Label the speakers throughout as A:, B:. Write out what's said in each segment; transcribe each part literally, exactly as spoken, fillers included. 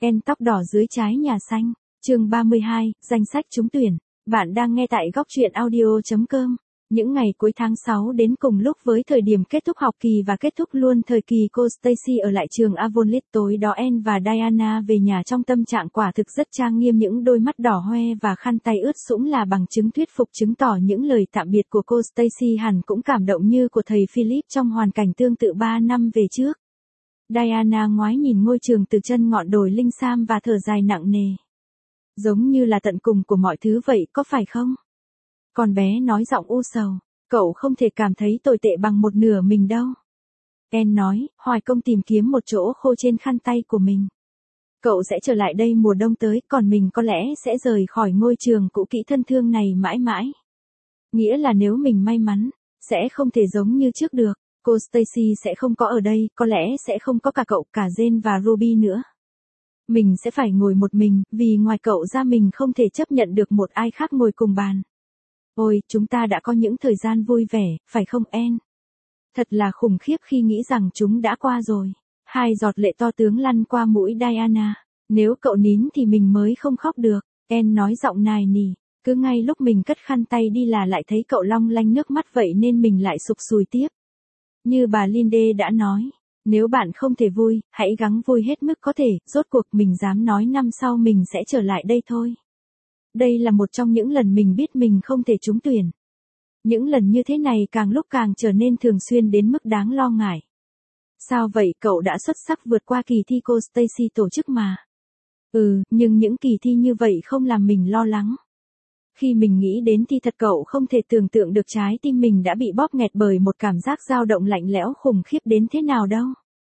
A: Ken tóc đỏ dưới trái nhà xanh. Chương ba mươi hai, danh sách trúng tuyển. Bạn đang nghe tại góc truyện audio chấm com. Những ngày cuối tháng sáu đến cùng lúc với thời điểm kết thúc học kỳ và kết thúc luôn thời kỳ cô Stacy ở lại trường Avonlea. Tối đó Anne và Diana về nhà trong tâm trạng quả thực rất trang nghiêm, những đôi mắt đỏ hoe và khăn tay ướt sũng là bằng chứng thuyết phục chứng tỏ những lời tạm biệt của cô Stacy hẳn cũng cảm động như của thầy Philip trong hoàn cảnh tương tự ba năm về trước. Diana ngoái nhìn ngôi trường từ chân ngọn đồi Linh Sam và thở dài nặng nề. Giống như là tận cùng của mọi thứ vậy, có phải không? Con bé nói giọng u sầu, cậu không thể cảm thấy tồi tệ bằng một nửa mình đâu. Anne nói, hoài công tìm kiếm một chỗ khô trên khăn tay của mình. Cậu sẽ trở lại đây mùa đông tới, còn mình có lẽ sẽ rời khỏi ngôi trường cũ kỹ thân thương này mãi mãi. Nghĩa là nếu mình may mắn, sẽ không thể giống như trước được. Cô Stacy sẽ không có ở đây, có lẽ sẽ không có cả cậu, cả Jane và Ruby nữa. Mình sẽ phải ngồi một mình, vì ngoài cậu ra mình không thể chấp nhận được một ai khác ngồi cùng bàn. Ôi, chúng ta đã có những thời gian vui vẻ, phải không Anne? Thật là khủng khiếp khi nghĩ rằng chúng đã qua rồi. Hai giọt lệ to tướng lăn qua mũi Diana. Nếu cậu nín thì mình mới không khóc được. Anne nói giọng nài nỉ. Cứ ngay lúc mình cất khăn tay đi là lại thấy cậu long lanh nước mắt vậy nên mình lại sụp sùi tiếp. Như bà Linde đã nói, nếu bạn không thể vui, hãy gắng vui hết mức có thể, rốt cuộc mình dám nói năm sau mình sẽ trở lại đây thôi. Đây là một trong những lần mình biết mình không thể trúng tuyển. Những lần như thế này càng lúc càng trở nên thường xuyên đến mức đáng lo ngại. Sao vậy, cậu đã xuất sắc vượt qua kỳ thi cô Stacy tổ chức mà. Ừ, nhưng những kỳ thi như vậy không làm mình lo lắng. Khi mình nghĩ đến thì thật cậu không thể tưởng tượng được trái tim mình đã bị bóp nghẹt bởi một cảm giác dao động lạnh lẽo khủng khiếp đến thế nào đâu.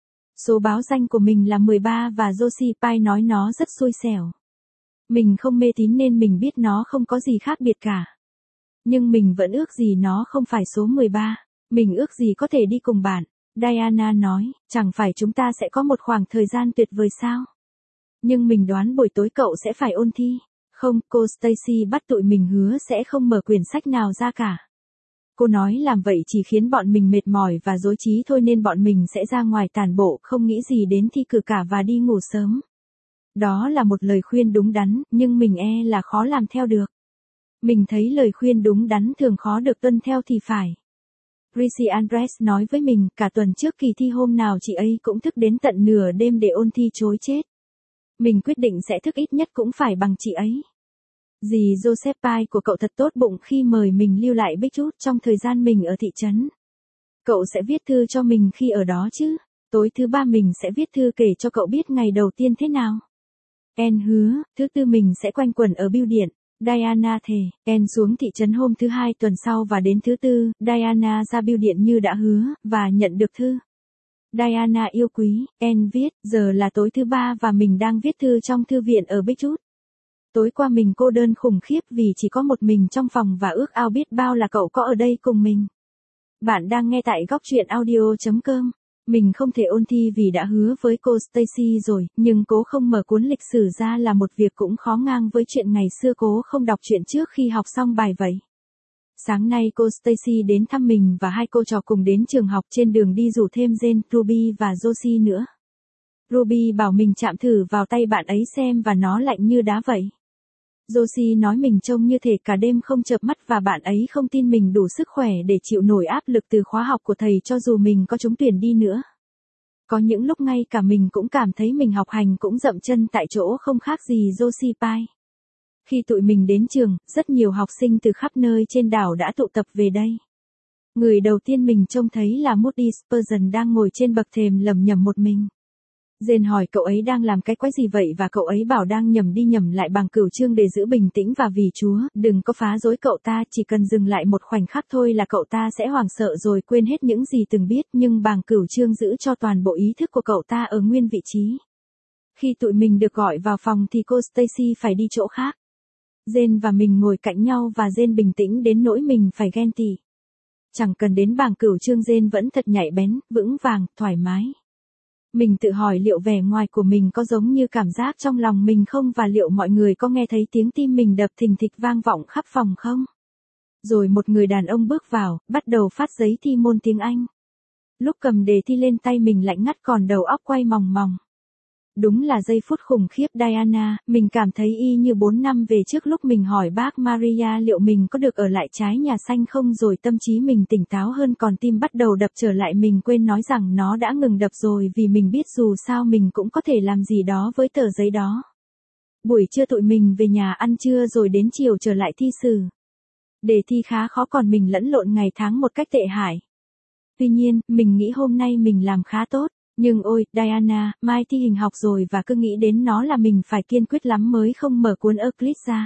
A: Số báo danh của mình là mười ba và Josie Pye nói nó rất xui xẻo. Mình không mê tín nên mình biết nó không có gì khác biệt cả. Nhưng mình vẫn ước gì nó không phải số mười ba, mình ước gì có thể đi cùng bạn. Diana nói, chẳng phải chúng ta sẽ có một khoảng thời gian tuyệt vời sao? Nhưng mình đoán buổi tối cậu sẽ phải ôn thi. Không, cô Stacy bắt tụi mình hứa sẽ không mở quyển sách nào ra cả. Cô nói làm vậy chỉ khiến bọn mình mệt mỏi và rối trí thôi nên bọn mình sẽ ra ngoài tản bộ, không nghĩ gì đến thi cử cả và đi ngủ sớm. Đó là một lời khuyên đúng đắn, nhưng mình e là khó làm theo được. Mình thấy lời khuyên đúng đắn thường khó được tuân theo thì phải. Chrissy Andres nói với mình, cả tuần trước kỳ thi hôm nào chị ấy cũng thức đến tận nửa đêm để ôn thi trối chết. Mình quyết định sẽ thức ít nhất cũng phải bằng chị ấy. Dì Joseph Pye của cậu thật tốt bụng khi mời mình lưu lại Beechwood trong thời gian mình ở thị trấn. Cậu sẽ viết thư cho mình khi ở đó chứ? Tối thứ ba mình sẽ viết thư kể cho cậu biết ngày đầu tiên thế nào. Anne hứa, thứ tư mình sẽ quanh quẩn ở bưu điện. Diana thề. Anne xuống thị trấn hôm thứ hai tuần sau và đến thứ tư, Diana ra bưu điện như đã hứa, và nhận được thư. Diana yêu quý, Anne viết, giờ là tối thứ ba và mình đang viết thư trong thư viện ở Beechwood. Tối qua mình cô đơn khủng khiếp vì chỉ có một mình trong phòng và ước ao biết bao là cậu có ở đây cùng mình. Bạn đang nghe tại góc truyện audio chấm com. Mình không thể ôn thi vì đã hứa với cô Stacy rồi, nhưng cố không mở cuốn lịch sử ra là một việc cũng khó ngang với chuyện ngày xưa cố không đọc truyện trước khi học xong bài vậy. Sáng nay cô Stacy đến thăm mình và hai cô trò cùng đến trường học, trên đường đi rủ thêm Jane, Ruby và Josie nữa. Ruby bảo mình chạm thử vào tay bạn ấy xem và nó lạnh như đá vậy. Josie nói mình trông như thể cả đêm không chợp mắt và bạn ấy không tin mình đủ sức khỏe để chịu nổi áp lực từ khóa học của thầy cho dù mình có trúng tuyển đi nữa. Có những lúc ngay cả mình cũng cảm thấy mình học hành cũng dậm chân tại chỗ không khác gì Josie Pye. Khi tụi mình đến trường, rất nhiều học sinh từ khắp nơi trên đảo đã tụ tập về đây. Người đầu tiên mình trông thấy là Moody Spurgeon đang ngồi trên bậc thềm lẩm nhẩm một mình. Jane hỏi cậu ấy đang làm cái quái gì vậy và cậu ấy bảo đang nhẩm đi nhẩm lại bằng cửu chương để giữ bình tĩnh và vì Chúa, đừng có phá rối cậu ta, chỉ cần dừng lại một khoảnh khắc thôi là cậu ta sẽ hoảng sợ rồi quên hết những gì từng biết, nhưng bằng cửu chương giữ cho toàn bộ ý thức của cậu ta ở nguyên vị trí. Khi tụi mình được gọi vào phòng thì cô Stacy phải đi chỗ khác. Jane và mình ngồi cạnh nhau và Jane bình tĩnh đến nỗi mình phải ghen tị. Chẳng cần đến bảng cửu chương Jane vẫn thật nhạy bén, vững vàng, thoải mái. Mình tự hỏi liệu vẻ ngoài của mình có giống như cảm giác trong lòng mình không và liệu mọi người có nghe thấy tiếng tim mình đập thình thịch vang vọng khắp phòng không? Rồi một người đàn ông bước vào, bắt đầu phát giấy thi môn tiếng Anh. Lúc cầm đề thi lên tay mình lạnh ngắt còn đầu óc quay mòng mòng. Đúng là giây phút khủng khiếp Diana, mình cảm thấy y như bốn năm về trước lúc mình hỏi bác Maria liệu mình có được ở lại trái nhà xanh không, rồi tâm trí mình tỉnh táo hơn còn tim bắt đầu đập trở lại, mình quên nói rằng nó đã ngừng đập rồi vì mình biết dù sao mình cũng có thể làm gì đó với tờ giấy đó. Buổi trưa tụi mình về nhà ăn trưa rồi đến chiều trở lại thi sử. Đề thi khá khó còn mình lẫn lộn ngày tháng một cách tệ hại. Tuy nhiên, mình nghĩ hôm nay mình làm khá tốt. Nhưng ôi, Diana, mai thi hình học rồi và cứ nghĩ đến nó là mình phải kiên quyết lắm mới không mở cuốn Euclid ra.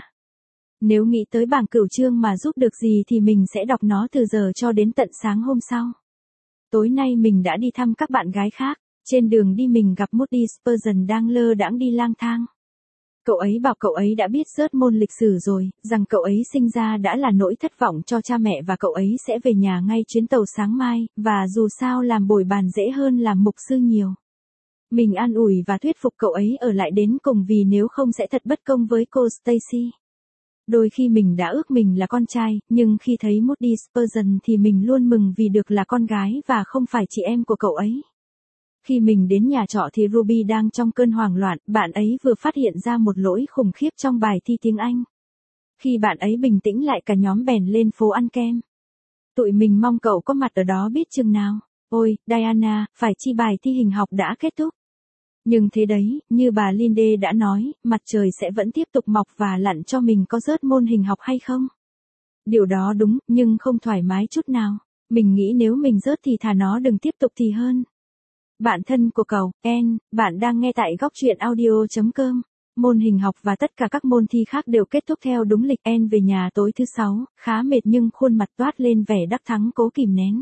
A: Nếu nghĩ tới bảng cửu chương mà giúp được gì thì mình sẽ đọc nó từ giờ cho đến tận sáng hôm sau. Tối nay mình đã đi thăm các bạn gái khác. Trên đường đi mình gặp Moody Spurgeon đang lơ đãng đi lang thang. Cậu ấy bảo cậu ấy đã biết rớt môn lịch sử rồi, rằng cậu ấy sinh ra đã là nỗi thất vọng cho cha mẹ và cậu ấy sẽ về nhà ngay chuyến tàu sáng mai, và dù sao làm bồi bàn dễ hơn làm mục sư nhiều. Mình an ủi và thuyết phục cậu ấy ở lại đến cùng vì nếu không sẽ thật bất công với cô Stacy. Đôi khi mình đã ước mình là con trai, nhưng khi thấy Moody Spurgeon thì mình luôn mừng vì được là con gái và không phải chị em của cậu ấy. Khi mình đến nhà trọ thì Ruby đang trong cơn hoảng loạn, bạn ấy vừa phát hiện ra một lỗi khủng khiếp trong bài thi tiếng Anh. Khi bạn ấy bình tĩnh lại cả nhóm bèn lên phố ăn kem. Tụi mình mong cậu có mặt ở đó biết chừng nào. Ôi, Diana, phải chi bài thi hình học đã kết thúc. Nhưng thế đấy, như bà Linde đã nói, mặt trời sẽ vẫn tiếp tục mọc và lặn cho mình có rớt môn hình học hay không. Điều đó đúng, nhưng không thoải mái chút nào. Mình nghĩ nếu mình rớt thì thà nó đừng tiếp tục thì hơn. Bạn thân của cậu, En, bạn đang nghe tại góc truyện audio chấm com. Môn hình học và tất cả các môn thi khác đều kết thúc theo đúng lịch. En về nhà tối thứ sáu, khá mệt nhưng khuôn mặt toát lên vẻ đắc thắng cố kìm nén.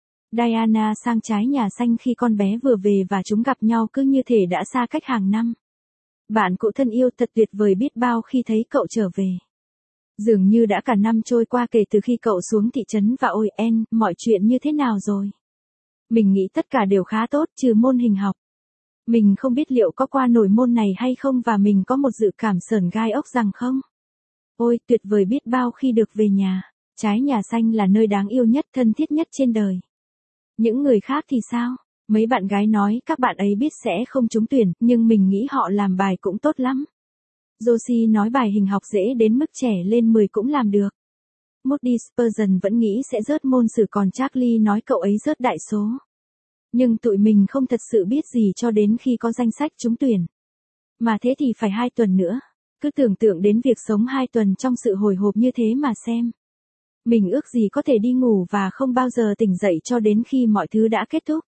A: Diana sang trái nhà xanh khi con bé vừa về và chúng gặp nhau cứ như thể đã xa cách hàng năm. Bạn cụ thân yêu, thật tuyệt vời biết bao khi thấy cậu trở về. Dường như đã cả năm trôi qua kể từ khi cậu xuống thị trấn và ôi En, mọi chuyện như thế nào rồi? Mình nghĩ tất cả đều khá tốt trừ môn hình học. Mình không biết liệu có qua nổi môn này hay không và mình có một dự cảm sởn gai ốc rằng không. Ôi, tuyệt vời biết bao khi được về nhà. Trái nhà xanh là nơi đáng yêu nhất, thân thiết nhất trên đời. Những người khác thì sao? Mấy bạn gái nói các bạn ấy biết sẽ không trúng tuyển, nhưng mình nghĩ họ làm bài cũng tốt lắm. Josie nói bài hình học dễ đến mức trẻ lên mười cũng làm được. Moody Spurgeon vẫn nghĩ sẽ rớt môn sử còn Charlie nói cậu ấy rớt đại số. Nhưng tụi mình không thật sự biết gì cho đến khi có danh sách trúng tuyển. Mà thế thì phải hai tuần nữa. Cứ tưởng tượng đến việc sống hai tuần trong sự hồi hộp như thế mà xem. Mình ước gì có thể đi ngủ và không bao giờ tỉnh dậy cho đến khi mọi thứ đã kết thúc.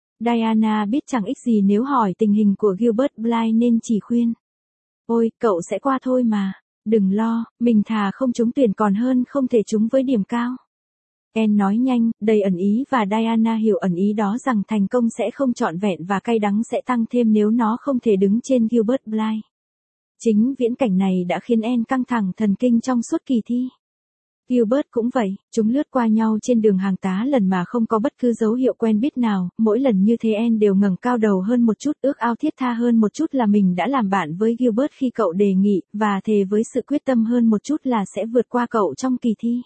A: Diana biết chẳng ích gì nếu hỏi tình hình của Gilbert Blythe nên chỉ khuyên. Ôi, cậu sẽ qua thôi mà. Đừng lo, mình thà không trúng tuyển còn hơn không thể trúng với điểm cao. En nói nhanh, đầy ẩn ý và Diana hiểu ẩn ý đó rằng thành công sẽ không trọn vẹn và cay đắng sẽ tăng thêm nếu nó không thể đứng trên Gilbert Blythe. Chính viễn cảnh này đã khiến En căng thẳng thần kinh trong suốt kỳ thi. Gilbert cũng vậy, chúng lướt qua nhau trên đường hàng tá lần mà không có bất cứ dấu hiệu quen biết nào, mỗi lần như thế En đều ngẩng cao đầu hơn một chút, ước ao thiết tha hơn một chút là mình đã làm bạn với Gilbert khi cậu đề nghị, và thề với sự quyết tâm hơn một chút là sẽ vượt qua cậu trong kỳ thi.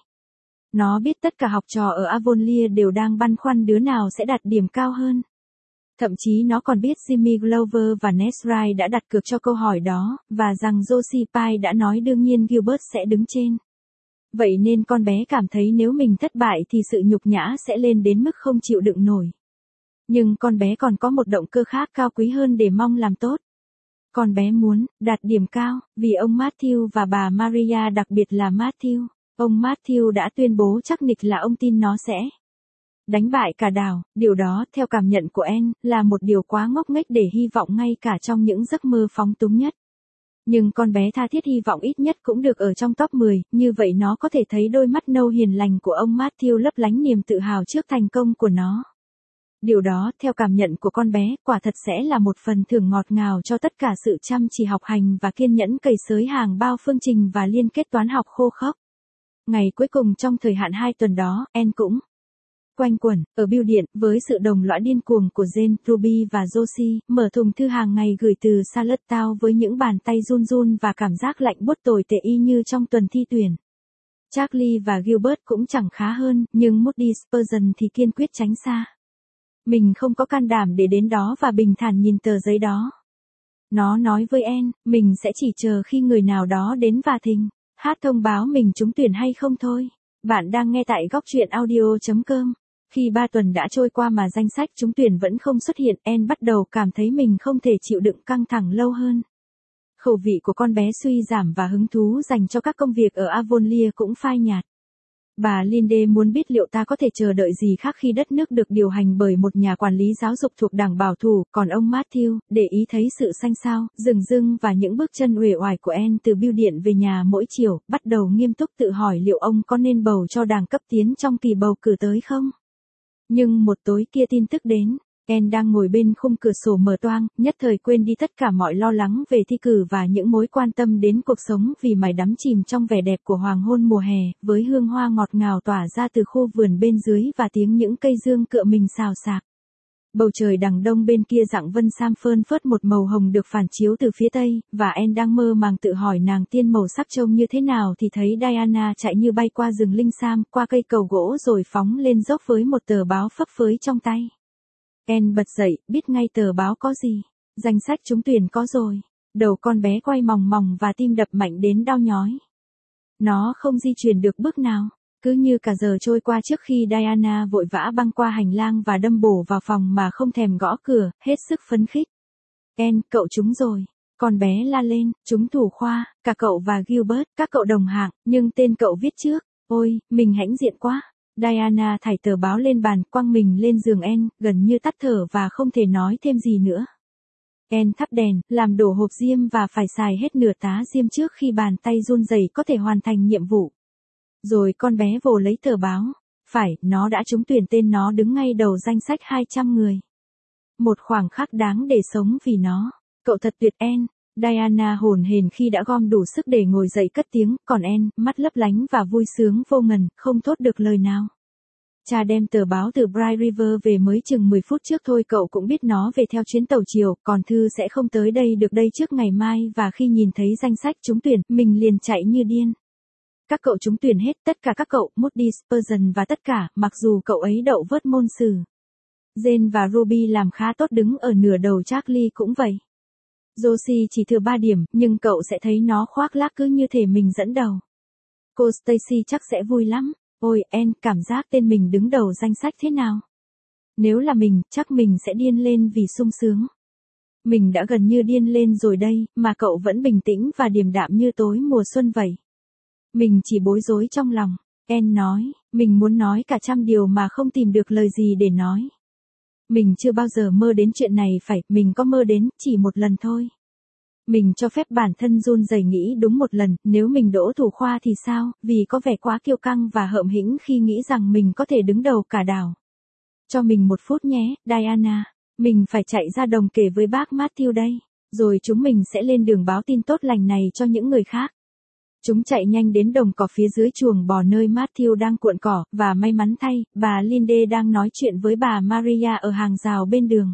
A: Nó biết tất cả học trò ở Avonlea đều đang băn khoăn đứa nào sẽ đạt điểm cao hơn. Thậm chí nó còn biết Jimmy Glover và Ness Wright đã đặt cược cho câu hỏi đó, và rằng Josie Pye đã nói đương nhiên Gilbert sẽ đứng trên. Vậy nên con bé cảm thấy nếu mình thất bại thì sự nhục nhã sẽ lên đến mức không chịu đựng nổi. Nhưng con bé còn có một động cơ khác cao quý hơn để mong làm tốt. Con bé muốn đạt điểm cao, vì ông Matthew và bà Maria, đặc biệt là Matthew. Ông Matthew đã tuyên bố chắc nịch là ông tin nó sẽ đánh bại cả đảo. Điều đó, theo cảm nhận của En, là một điều quá ngốc nghếch để hy vọng ngay cả trong những giấc mơ phóng túng nhất. Nhưng con bé tha thiết hy vọng ít nhất cũng được ở trong top mười, như vậy nó có thể thấy đôi mắt nâu hiền lành của ông Matthew lấp lánh niềm tự hào trước thành công của nó. Điều đó, theo cảm nhận của con bé, quả thật sẽ là một phần thưởng ngọt ngào cho tất cả sự chăm chỉ học hành và kiên nhẫn cày xới hàng bao phương trình và liên kết toán học khô khốc. Ngày cuối cùng trong thời hạn hai tuần đó, En cũng quanh quẩn, ở bưu điện, với sự đồng lõa điên cuồng của Jane, Ruby và Josie, mở thùng thư hàng ngày gửi từ Charlottetown với những bàn tay run run và cảm giác lạnh buốt tồi tệ y như trong tuần thi tuyển. Charlie và Gilbert cũng chẳng khá hơn, nhưng Moody Spurgeon thì kiên quyết tránh xa. Mình không có can đảm để đến đó và bình thản nhìn tờ giấy đó. Nó nói với Anne, mình sẽ chỉ chờ khi người nào đó đến và thình hát thông báo mình trúng tuyển hay không thôi. Bạn đang nghe tại góc truyện audio.com. Khi ba tuần đã trôi qua mà danh sách trúng tuyển vẫn không xuất hiện, Anne bắt đầu cảm thấy mình không thể chịu đựng căng thẳng lâu hơn. Khẩu vị của con bé suy giảm và hứng thú dành cho các công việc ở Avonlea cũng phai nhạt. Bà Linde muốn biết liệu ta có thể chờ đợi gì khác khi đất nước được điều hành bởi một nhà quản lý giáo dục thuộc đảng bảo thủ, còn ông Matthew, để ý thấy sự xanh xao, rừng rưng và những bước chân uể oải của Anne từ bưu điện về nhà mỗi chiều, bắt đầu nghiêm túc tự hỏi liệu ông có nên bầu cho đảng cấp tiến trong kỳ bầu cử tới không. Nhưng một tối kia tin tức đến. Anne đang ngồi bên khung cửa sổ mở toang, nhất thời quên đi tất cả mọi lo lắng về thi cử và những mối quan tâm đến cuộc sống vì mải đắm chìm trong vẻ đẹp của hoàng hôn mùa hè, với hương hoa ngọt ngào tỏa ra từ khu vườn bên dưới và tiếng những cây dương cựa mình xào xạc. Bầu trời đằng đông bên kia rặng vân sam phơn phớt một màu hồng được phản chiếu từ phía tây, và Anne đang mơ màng tự hỏi nàng tiên màu sắc trông như thế nào thì thấy Diana chạy như bay qua rừng linh sam, qua cây cầu gỗ rồi phóng lên dốc với một tờ báo phấp phới trong tay. Anne bật dậy, biết ngay tờ báo có gì. Danh sách trúng tuyển có rồi. Đầu con bé quay mòng mòng và tim đập mạnh đến đau nhói. Nó không di chuyển được bước nào. Cứ như cả giờ trôi qua trước khi Diana vội vã băng qua hành lang và đâm bổ vào phòng mà không thèm gõ cửa, hết sức phấn khích. Anne, cậu trúng rồi. Con bé la lên, trúng thủ khoa, cả cậu và Gilbert, các cậu đồng hạng, nhưng tên cậu viết trước. Ôi, mình hãnh diện quá. Diana thảy tờ báo lên bàn, quăng mình lên giường Anne, gần như tắt thở và không thể nói thêm gì nữa. Anne thắp đèn, làm đổ hộp diêm và phải xài hết nửa tá diêm trước khi bàn tay run rẩy có thể hoàn thành nhiệm vụ. Rồi con bé vồ lấy tờ báo. Phải, nó đã trúng tuyển, tên nó đứng ngay đầu danh sách hai trăm người. Một khoảng khắc đáng để sống vì nó. Cậu thật tuyệt Anne. Diana hồn hển khi đã gom đủ sức để ngồi dậy cất tiếng, còn Anne, mắt lấp lánh và vui sướng vô ngần, không thốt được lời nào. Cha đem tờ báo từ Bright River về mới chừng mười phút trước thôi, cậu cũng biết nó về theo chuyến tàu chiều, còn Thư sẽ không tới đây được đây trước ngày mai, và khi nhìn thấy danh sách trúng tuyển, mình liền chạy như điên. Các cậu trúng tuyển hết, tất cả các cậu, Moody, Spurgeon và tất cả, mặc dù cậu ấy đậu vớt môn sử. Jane và Ruby làm khá tốt, đứng ở nửa đầu, Charlie cũng vậy. Josie chỉ thừa ba điểm, nhưng cậu sẽ thấy nó khoác lác cứ như thể mình dẫn đầu. Cô Stacy chắc sẽ vui lắm. Ôi, Anne, cảm giác tên mình đứng đầu danh sách thế nào? Nếu là mình, chắc mình sẽ điên lên vì sung sướng. Mình đã gần như điên lên rồi đây, mà cậu vẫn bình tĩnh và điềm đạm như tối mùa xuân vậy. Mình chỉ bối rối trong lòng. Anne nói, mình muốn nói cả trăm điều mà không tìm được lời gì để nói. Mình chưa bao giờ mơ đến chuyện này, phải, mình có mơ đến, chỉ một lần thôi. Mình cho phép bản thân run rẩy nghĩ đúng một lần, nếu mình đỗ thủ khoa thì sao, vì có vẻ quá kiêu căng và hợm hĩnh khi nghĩ rằng mình có thể đứng đầu cả đảo. Cho mình một phút nhé, Diana. Mình phải chạy ra đồng kể với bác Matthew đây, rồi chúng mình sẽ lên đường báo tin tốt lành này cho những người khác. Chúng chạy nhanh đến đồng cỏ phía dưới chuồng bò nơi Matthew đang cuộn cỏ, và may mắn thay, bà Linde đang nói chuyện với bà Maria ở hàng rào bên đường.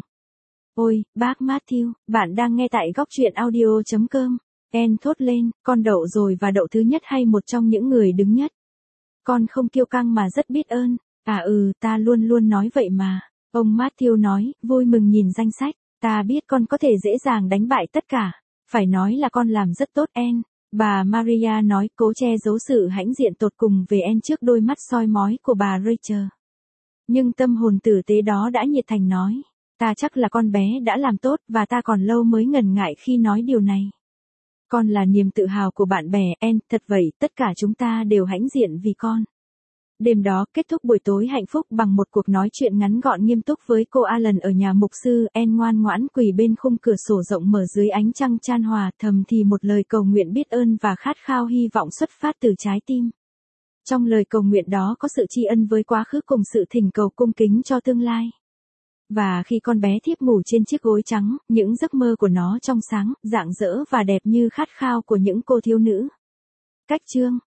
A: Ôi, bác Matthew, bạn đang nghe tại góc truyện audio.com. Anne thốt lên, con đậu rồi và đậu thứ nhất hay một trong những người đứng nhất? Con không kiêu căng mà rất biết ơn. À ừ, ta luôn luôn nói vậy mà. Ông Matthew nói, vui mừng nhìn danh sách. Ta biết con có thể dễ dàng đánh bại tất cả. Phải nói là con làm rất tốt Anne. Bà Maria nói, cố che giấu sự hãnh diện tột cùng về Anne trước đôi mắt soi mói của bà Rachel. Nhưng tâm hồn tử tế đó đã nhiệt thành nói. Ta chắc là con bé đã làm tốt, và ta còn lâu mới ngần ngại khi nói điều này. Con là niềm tự hào của bạn bè, Anne, thật vậy, tất cả chúng ta đều hãnh diện vì con. Đêm đó kết thúc buổi tối hạnh phúc bằng một cuộc nói chuyện ngắn gọn nghiêm túc với cô Allen ở nhà mục sư. Anne ngoan ngoãn quỳ bên khung cửa sổ rộng mở dưới ánh trăng chan hòa, thầm thì một lời cầu nguyện biết ơn và khát khao hy vọng xuất phát từ trái tim. Trong lời cầu nguyện đó có sự tri ân với quá khứ cùng sự thỉnh cầu cung kính cho tương lai. Và khi con bé thiếp ngủ trên chiếc gối trắng, những giấc mơ của nó trong sáng, rạng rỡ và đẹp như khát khao của những cô thiếu nữ. Cách chương